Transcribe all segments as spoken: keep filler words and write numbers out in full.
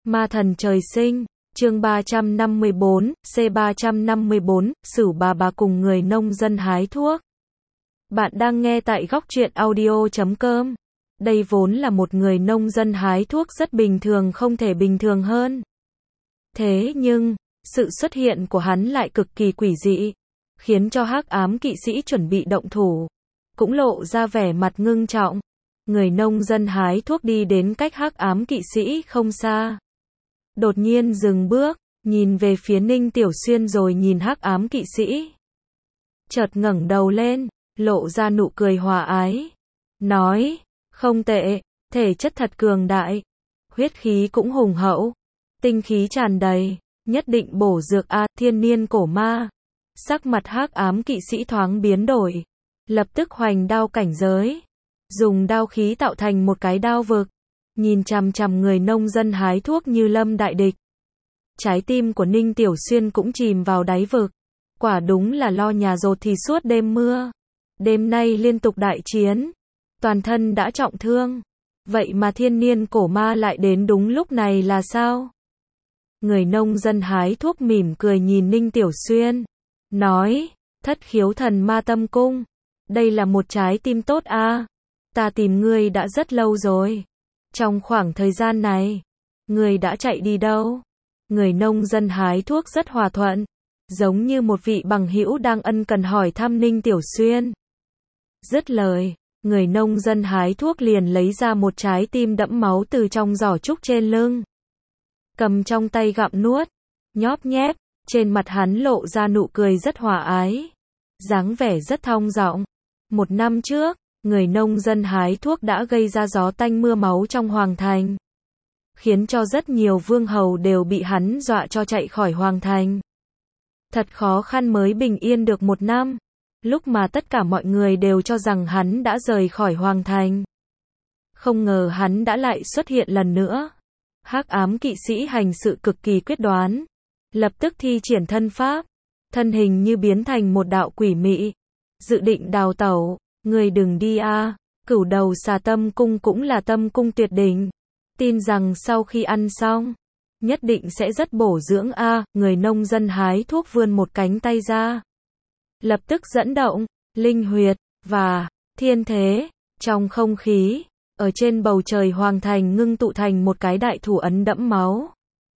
Ma thần trời sinh, chương ba trăm năm mươi bốn, C ba trăm năm mươi bốn, Sửu bà bà cùng người nông dân hái thuốc. Bạn đang nghe tại góc truyện audio chấm com. Đây vốn là một người nông dân hái thuốc rất bình thường, không thể bình thường hơn. Thế nhưng, sự xuất hiện của hắn lại cực kỳ quỷ dị, khiến cho hắc ám kỵ sĩ chuẩn bị động thủ, cũng lộ ra vẻ mặt ngưng trọng. Người nông dân hái thuốc đi đến cách hắc ám kỵ sĩ không xa. Đột nhiên dừng bước, nhìn về phía Ninh Tiểu Xuyên rồi nhìn hắc ám kỵ sĩ. Chợt ngẩng đầu lên, lộ ra nụ cười hòa ái. Nói, không tệ, thể chất thật cường đại. Huyết khí cũng hùng hậu. Tinh khí tràn đầy, nhất định bổ dược a, thiên niên cổ ma. Sắc mặt hắc ám kỵ sĩ thoáng biến đổi. Lập tức hoành đao cảnh giới. Dùng đao khí tạo thành một cái đao vực. Nhìn chằm chằm người nông dân hái thuốc như lâm đại địch. Trái tim của Ninh Tiểu Xuyên cũng chìm vào đáy vực. Quả đúng là lo nhà dột thì suốt đêm mưa. Đêm nay liên tục đại chiến. Toàn thân đã trọng thương. Vậy mà thiên niên cổ ma lại đến đúng lúc này là sao? Người nông dân hái thuốc mỉm cười nhìn Ninh Tiểu Xuyên. Nói, thất khiếu thần ma tâm cung. Đây là một trái tim tốt a. À. Ta tìm ngươi đã rất lâu rồi. Trong khoảng thời gian này, ngươi đã chạy đi đâu? Người nông dân hái thuốc rất hòa thuận, giống như một vị bằng hữu đang ân cần hỏi thăm Ninh Tiểu Xuyên. Dứt lời, người nông dân hái thuốc liền lấy ra một trái tim đẫm máu từ trong giỏ trúc trên lưng. Cầm trong tay gặm nuốt, nhóp nhép, trên mặt hắn lộ ra nụ cười rất hòa ái. Dáng vẻ rất thong dong. Một năm trước, người nông dân hái thuốc đã gây ra gió tanh mưa máu trong hoàng thành. Khiến cho rất nhiều vương hầu đều bị hắn dọa cho chạy khỏi hoàng thành. Thật khó khăn mới bình yên được một năm. Lúc mà tất cả mọi người đều cho rằng hắn đã rời khỏi hoàng thành. Không ngờ hắn đã lại xuất hiện lần nữa. Hắc ám kỵ sĩ hành sự cực kỳ quyết đoán. Lập tức thi triển thân pháp. Thân hình như biến thành một đạo quỷ mị. Dự định đào tẩu. Người đừng đi a, à. Cửu đầu xà tâm cung cũng là tâm cung tuyệt đỉnh. Tin rằng sau khi ăn xong, nhất định sẽ rất bổ dưỡng a. À. Người nông dân hái thuốc vươn một cánh tay ra. Lập tức dẫn động, linh huyệt, và thiên thế, trong không khí, ở trên bầu trời hoàng thành ngưng tụ thành một cái đại thủ ấn đẫm máu.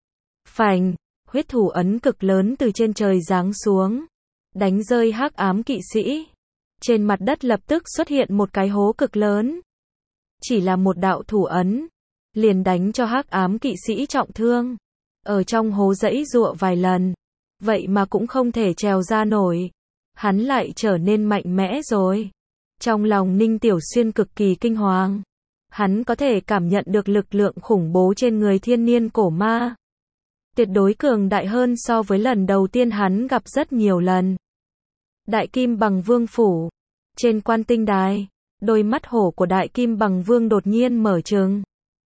Phành, huyết thủ ấn cực lớn từ trên trời giáng xuống, đánh rơi hắc ám kỵ sĩ. Trên mặt đất lập tức xuất hiện một cái hố cực lớn. Chỉ là một đạo thủ ấn, liền đánh cho hắc ám kỵ sĩ trọng thương. Ở trong hố giãy giụa vài lần, vậy mà cũng không thể trèo ra nổi. Hắn lại trở nên mạnh mẽ rồi. Trong lòng Ninh Tiểu Xuyên cực kỳ kinh hoàng. Hắn có thể cảm nhận được lực lượng khủng bố trên người thiên niên cổ ma. Tuyệt đối cường đại hơn so với lần đầu tiên hắn gặp rất nhiều lần. Đại Kim Bằng Vương phủ. Trên quan tinh đài, đôi mắt hổ của Đại Kim Bằng Vương đột nhiên mở trừng.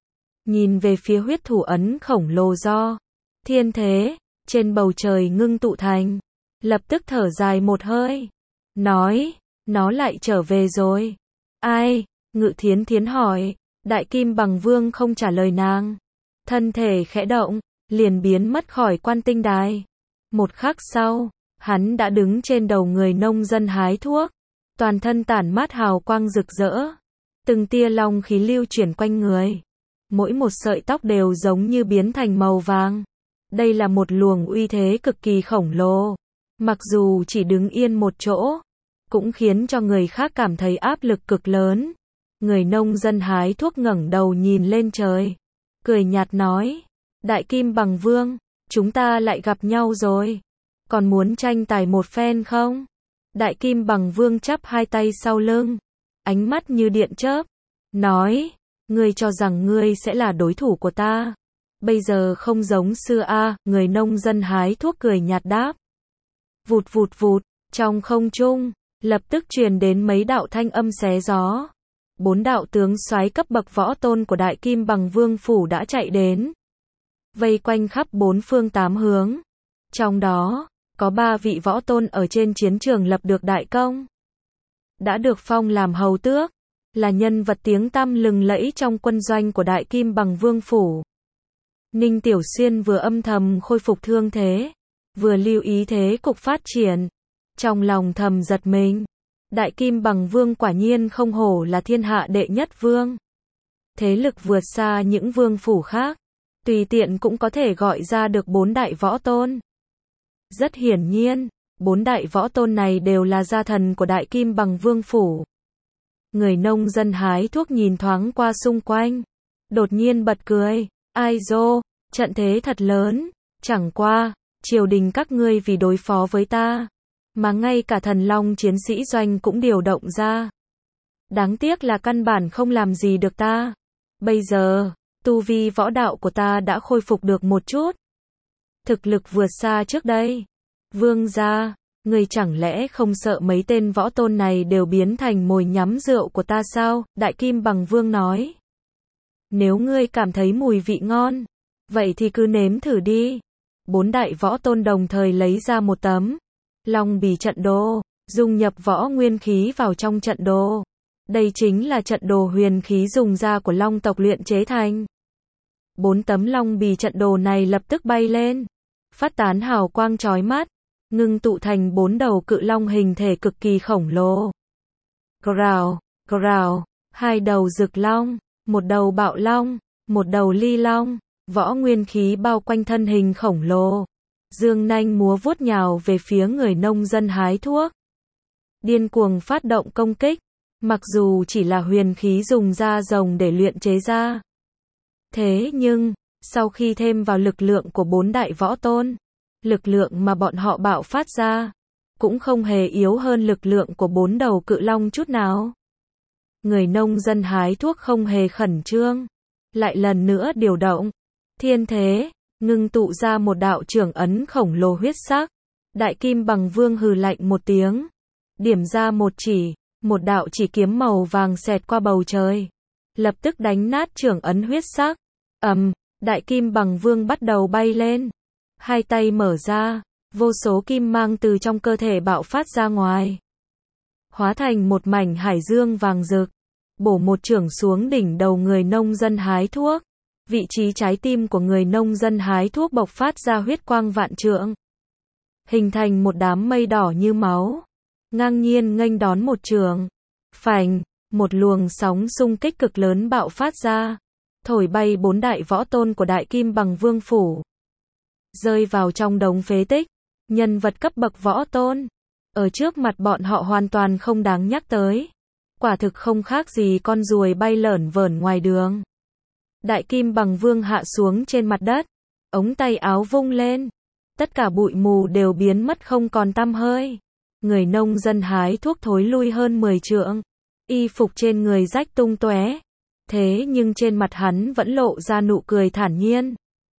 Nhìn về phía huyết thủ ấn khổng lồ do thiên thế, trên bầu trời ngưng tụ thành. Lập tức thở dài một hơi. Nói, nó lại trở về rồi. Ai? Ngự Thiến Thiến hỏi. Đại Kim Bằng Vương không trả lời nàng. Thân thể khẽ động, liền biến mất khỏi quan tinh đài. Một khắc sau, hắn đã đứng trên đầu người nông dân hái thuốc. Toàn thân tản mát hào quang rực rỡ. Từng tia long khí lưu chuyển quanh người. Mỗi một sợi tóc đều giống như biến thành màu vàng. Đây là một luồng uy thế cực kỳ khổng lồ. Mặc dù chỉ đứng yên một chỗ, cũng khiến cho người khác cảm thấy áp lực cực lớn. Người nông dân hái thuốc ngẩng đầu nhìn lên trời. Cười nhạt nói. Đại Kim Bằng Vương, chúng ta lại gặp nhau rồi. Còn muốn tranh tài một phen không? Đại Kim Bằng Vương chắp hai tay sau lưng. Ánh mắt như điện chớp. Nói. Ngươi cho rằng ngươi sẽ là đối thủ của ta. Bây giờ không giống xưa a. À. Người nông dân hái thuốc cười nhạt đáp. Vụt vụt vụt, trong không trung, lập tức truyền đến mấy đạo thanh âm xé gió. Bốn đạo tướng soái cấp bậc võ tôn của Đại Kim Bằng Vương phủ đã chạy đến. Vây quanh khắp bốn phương tám hướng. Trong đó, có ba vị võ tôn ở trên chiến trường lập được đại công. Đã được phong làm hầu tước, là nhân vật tiếng tăm lừng lẫy trong quân doanh của Đại Kim Bằng Vương phủ. Ninh Tiểu Xuyên vừa âm thầm khôi phục thương thế, vừa lưu ý thế cục phát triển. Trong lòng thầm giật mình. Đại Kim Bằng Vương quả nhiên không hổ là thiên hạ đệ nhất vương. Thế lực vượt xa những vương phủ khác. Tùy tiện cũng có thể gọi ra được bốn đại võ tôn. Rất hiển nhiên, bốn đại võ tôn này đều là gia thần của Đại Kim Bằng Vương phủ. Người nông dân hái thuốc nhìn thoáng qua xung quanh. Đột nhiên bật cười. Ai dô, trận thế thật lớn. Chẳng qua, triều đình các ngươi vì đối phó với ta. Mà ngay cả thần long chiến sĩ doanh cũng điều động ra. Đáng tiếc là căn bản không làm gì được ta. Bây giờ, tu vi võ đạo của ta đã khôi phục được một chút. Thực lực vượt xa trước đây. Vương gia, người chẳng lẽ không sợ mấy tên võ tôn này đều biến thành mồi nhắm rượu của ta sao? Đại Kim Bằng Vương nói. Nếu ngươi cảm thấy mùi vị ngon, vậy thì cứ nếm thử đi. Bốn đại võ tôn đồng thời lấy ra một tấm Long bì trận đồ, dung nhập võ nguyên khí vào trong trận đồ. Đây chính là trận đồ huyền khí dùng da của long tộc luyện chế thành. Bốn tấm long bì trận đồ này lập tức bay lên, phát tán hào quang chói mắt, ngưng tụ thành bốn đầu cự long hình thể cực kỳ khổng lồ. Grào, grào, hai đầu rực long, một đầu bạo long, một đầu ly long, võ nguyên khí bao quanh thân hình khổng lồ. Dương nanh múa vuốt nhào về phía người nông dân hái thuốc. Điên cuồng phát động công kích, mặc dù chỉ là huyền khí dùng da rồng để luyện chế ra. Thế nhưng, sau khi thêm vào lực lượng của bốn đại võ tôn, lực lượng mà bọn họ bạo phát ra, cũng không hề yếu hơn lực lượng của bốn đầu cự long chút nào. Người nông dân hái thuốc không hề khẩn trương, lại lần nữa điều động thiên thế, ngưng tụ ra một đạo trưởng ấn khổng lồ huyết sắc. Đại Kim Bằng Vương hừ lạnh một tiếng, điểm ra một chỉ, một đạo chỉ kiếm màu vàng xẹt qua bầu trời, lập tức đánh nát trưởng ấn huyết sắc. Ầm, Đại Kim Bằng Vương bắt đầu bay lên, hai tay mở ra, vô số kim mang từ trong cơ thể bạo phát ra ngoài, hóa thành một mảnh hải dương vàng rực, bổ một chưởng xuống đỉnh đầu người nông dân hái thuốc. Vị trí trái tim của người nông dân hái thuốc bộc phát ra huyết quang vạn trượng, hình thành một đám mây đỏ như máu, ngang nhiên nghênh đón một chưởng. Phành, một luồng sóng xung kích cực lớn bạo phát ra, thổi bay bốn đại võ tôn của Đại Kim Bằng Vương phủ, rơi vào trong đống phế tích. Nhân vật cấp bậc võ tôn, ở trước mặt bọn họ hoàn toàn không đáng nhắc tới, quả thực không khác gì con ruồi bay lởn vởn ngoài đường. Đại Kim Bằng Vương hạ xuống trên mặt đất, ống tay áo vung lên, tất cả bụi mù đều biến mất không còn tăm hơi. Người nông dân hái thuốc thối lui hơn mười trượng, y phục trên người rách tung tóe, thế nhưng trên mặt hắn vẫn lộ ra nụ cười thản nhiên.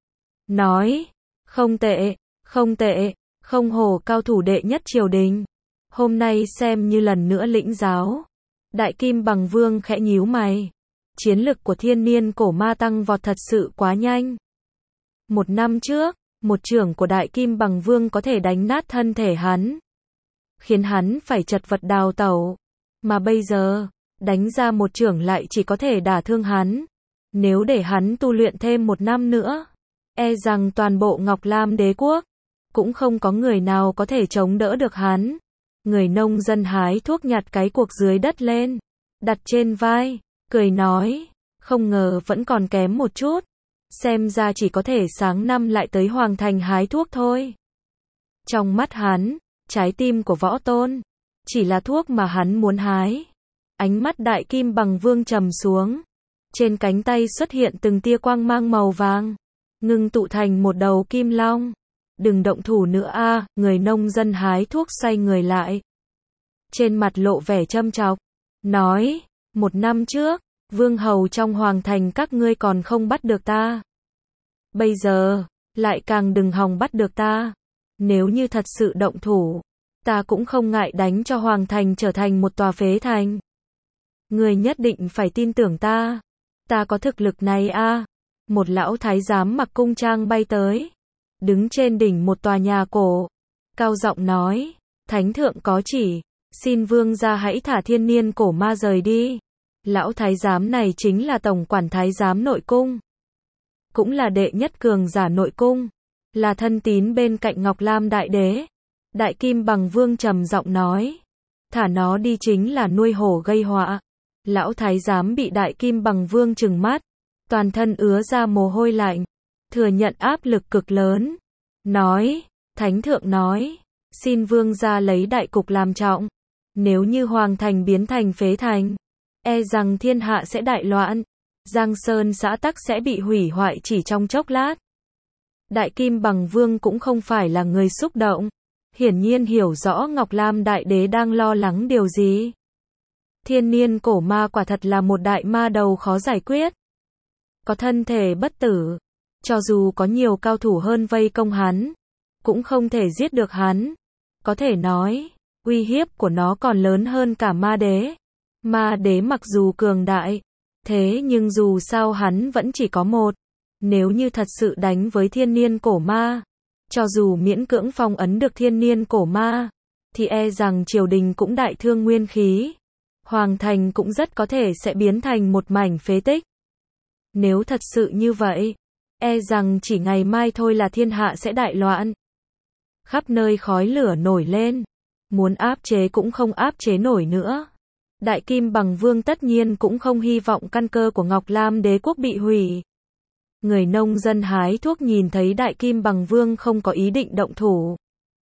Nói, không tệ, không tệ, không hổ cao thủ đệ nhất triều đình. Hôm nay xem như lần nữa lĩnh giáo. Đại Kim Bằng Vương khẽ nhíu mày. Chiến lực của thiên niên cổ ma tăng vọt thật sự quá nhanh. Một năm trước, một chưởng của Đại Kim Bằng Vương có thể đánh nát thân thể hắn, khiến hắn phải chật vật đào tẩu. Mà bây giờ, đánh ra một chưởng lại chỉ có thể đả thương hắn. Nếu để hắn tu luyện thêm một năm nữa, e rằng toàn bộ Ngọc Lam đế quốc cũng không có người nào có thể chống đỡ được hắn. Người nông dân hái thuốc nhặt cái cuộc dưới đất lên, đặt trên vai, cười nói, không ngờ vẫn còn kém một chút, xem ra chỉ có thể sáng năm lại tới Hoàng Thành hái thuốc thôi. Trong mắt hắn, trái tim của võ tôn chỉ là thuốc mà hắn muốn hái. Ánh mắt Đại Kim Bằng Vương trầm xuống, trên cánh tay xuất hiện từng tia quang mang màu vàng, ngưng tụ thành một đầu kim long. Đừng động thủ nữa a, à, người nông dân hái thuốc xoay người lại, trên mặt lộ vẻ châm chọc, nói, một năm trước, vương hầu trong hoàng thành các ngươi còn không bắt được ta. Bây giờ, lại càng đừng hòng bắt được ta. Nếu như thật sự động thủ, ta cũng không ngại đánh cho hoàng thành trở thành một tòa phế thành. Ngươi nhất định phải tin tưởng ta. Ta có thực lực này a. À. Một lão thái giám mặc cung trang bay tới, đứng trên đỉnh một tòa nhà cổ, cao giọng nói, thánh thượng có chỉ, xin vương gia hãy thả thiên niên cổ ma rời đi. Lão thái giám này chính là tổng quản thái giám nội cung. cũng là đệ nhất cường giả nội cung, là thân tín bên cạnh Ngọc Lam Đại Đế. Đại Kim Bằng Vương trầm giọng nói, thả nó đi chính là nuôi hổ gây họa. Lão thái giám bị Đại Kim Bằng Vương trừng mắt, toàn thân ứa ra mồ hôi lạnh, thừa nhận áp lực cực lớn. Nói, Thánh Thượng nói, xin Vương gia lấy đại cục làm trọng. Nếu như Hoàng Thành biến thành phế thành, e rằng thiên hạ sẽ đại loạn. Giang Sơn xã tắc sẽ bị hủy hoại chỉ trong chốc lát. Đại Kim Bằng Vương cũng không phải là người xúc động, hiển nhiên hiểu rõ Ngọc Lam Đại Đế đang lo lắng điều gì. Thiên niên cổ ma quả thật là một đại ma đầu khó giải quyết. Có thân thể bất tử, cho dù có nhiều cao thủ hơn vây công hắn, cũng không thể giết được hắn. Có thể nói, uy hiếp của nó còn lớn hơn cả ma đế. Ma đế mặc dù cường đại, thế nhưng dù sao hắn vẫn chỉ có một. Nếu như thật sự đánh với thiên niên cổ ma, cho dù miễn cưỡng phong ấn được thiên niên cổ ma, thì e rằng triều đình cũng đại thương nguyên khí. Hoàng thành cũng rất có thể sẽ biến thành một mảnh phế tích. Nếu thật sự như vậy, e rằng chỉ ngày mai thôi là thiên hạ sẽ đại loạn. Khắp nơi khói lửa nổi lên, muốn áp chế cũng không áp chế nổi nữa. Đại Kim Bằng Vương tất nhiên cũng không hy vọng căn cơ của Ngọc Lam Đế quốc bị hủy. Người nông dân hái thuốc nhìn thấy Đại Kim Bằng Vương không có ý định động thủ,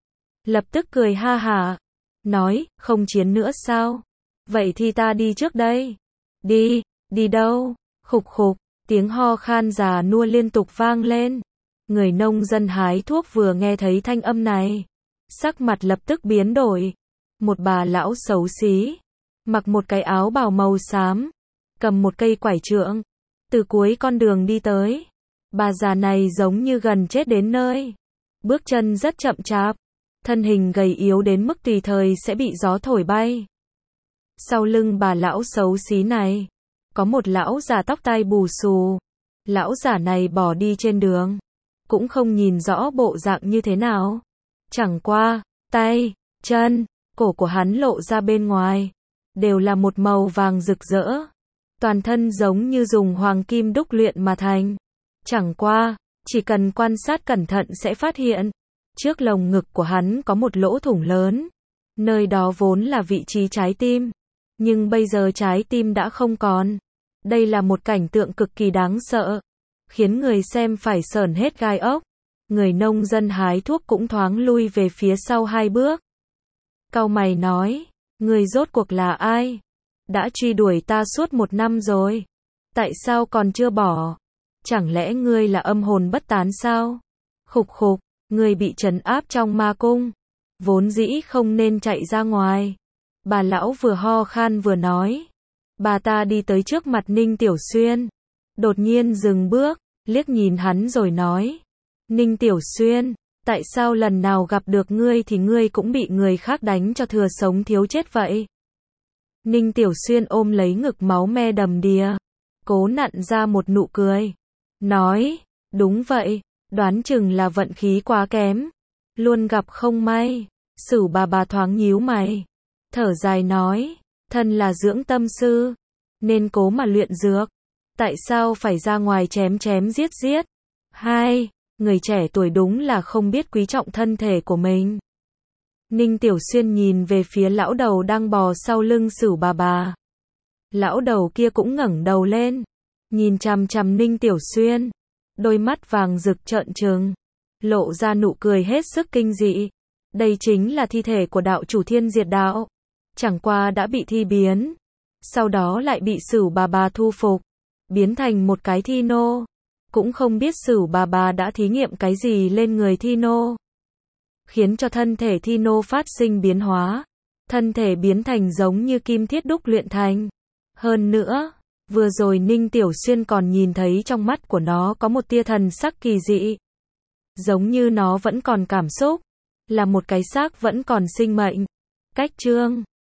lập tức cười ha hả, nói, không chiến nữa sao? Vậy thì ta đi trước đây. Đi, đi đâu? Khục khục, tiếng ho khan già nua liên tục vang lên. Người nông dân hái thuốc vừa nghe thấy thanh âm này, sắc mặt lập tức biến đổi. Một bà lão xấu xí, mặc một cái áo bào màu xám, cầm một cây quải trượng, từ cuối con đường đi tới. Bà già này giống như gần chết đến nơi, bước chân rất chậm chạp, thân hình gầy yếu đến mức tùy thời sẽ bị gió thổi bay. Sau lưng bà lão xấu xí này, có một lão già tóc tai bù xù. Lão già này bỏ đi trên đường, cũng không nhìn rõ bộ dạng như thế nào. Chẳng qua, tay, chân, cổ của hắn lộ ra bên ngoài, đều là một màu vàng rực rỡ. Toàn thân giống như dùng hoàng kim đúc luyện mà thành. Chẳng qua, chỉ cần quan sát cẩn thận sẽ phát hiện, trước lồng ngực của hắn có một lỗ thủng lớn. Nơi đó vốn là vị trí trái tim, nhưng bây giờ trái tim đã không còn. Đây là một cảnh tượng cực kỳ đáng sợ, khiến người xem phải sởn hết gai ốc. Người nông dân hái thuốc cũng thoáng lui về phía sau hai bước. Cau mày nói, người rốt cuộc là ai? Đã truy đuổi ta suốt một năm rồi, tại sao còn chưa bỏ? Chẳng lẽ ngươi là âm hồn bất tán sao? Khục khục, ngươi bị trấn áp trong ma cung, vốn dĩ không nên chạy ra ngoài. Bà lão vừa ho khan vừa nói. Bà ta đi tới trước mặt Ninh Tiểu Xuyên, đột nhiên dừng bước, liếc nhìn hắn rồi nói, Ninh Tiểu Xuyên, tại sao lần nào gặp được ngươi thì ngươi cũng bị người khác đánh cho thừa sống thiếu chết vậy? Ninh Tiểu Xuyên ôm lấy ngực máu me đầm đìa, cố nặn ra một nụ cười, nói, đúng vậy, đoán chừng là vận khí quá kém, luôn gặp không may. Sửu bà bà thoáng nhíu mày, thở dài nói, thân là dưỡng tâm sư, nên cố mà luyện dược, tại sao phải ra ngoài chém chém giết giết? Hai, người trẻ tuổi đúng là không biết quý trọng thân thể của mình. Ninh Tiểu Xuyên nhìn về phía lão đầu đang bò sau lưng Sửu bà bà. Lão đầu kia cũng ngẩng đầu lên, nhìn chằm chằm Ninh Tiểu Xuyên, đôi mắt vàng rực trợn trừng, lộ ra nụ cười hết sức kinh dị. Đây chính là thi thể của đạo chủ Thiên Diệt Đạo, chẳng qua đã bị thi biến, sau đó lại bị Sửu bà bà thu phục, biến thành một cái thi nô. Cũng không biết Sửu bà bà đã thí nghiệm cái gì lên người thi nô, khiến cho thân thể thi nô phát sinh biến hóa, thân thể biến thành giống như kim thiết đúc luyện thành. Hơn nữa, vừa rồi Ninh Tiểu Xuyên còn nhìn thấy trong mắt của nó có một tia thần sắc kỳ dị, giống như nó vẫn còn cảm xúc, là một cái xác vẫn còn sinh mệnh. Cách chương